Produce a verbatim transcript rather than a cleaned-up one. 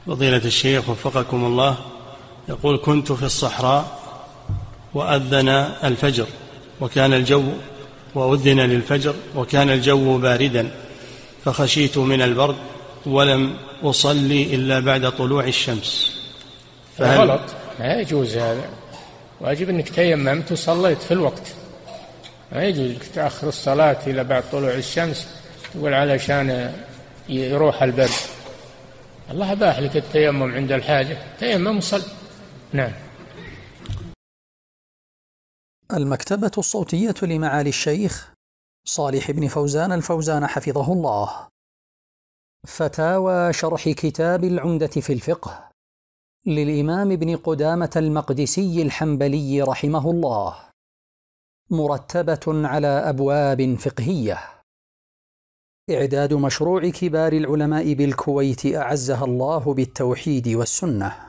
فضيلة الشيخ وفقكم الله، يقول: كنت في الصحراء وأذن الفجر وكان الجو وأذن للفجر وكان الجو باردا، فخشيت من البرد ولم أصلي إلا بعد طلوع الشمس، فهل غلط؟ ما يجوز هذا، واجب أنك تيممت وصليت في الوقت، ما يجوز لك تأخر الصلاة إلى بعد طلوع الشمس تقول علشان يروح البرد. الله أباح لك التيمم عند الحاجة، تيمم وصل. نعم. المكتبة الصوتية لمعالي الشيخ صالح بن فوزان الفوزان حفظه الله. فتاوى شرح كتاب العمدة في الفقه للإمام ابن قدامة المقدسي الحنبلي رحمه الله، مرتبة على أبواب فقهية. إعداد مشروع كبار العلماء بالكويت أعزها الله بالتوحيد والسنة.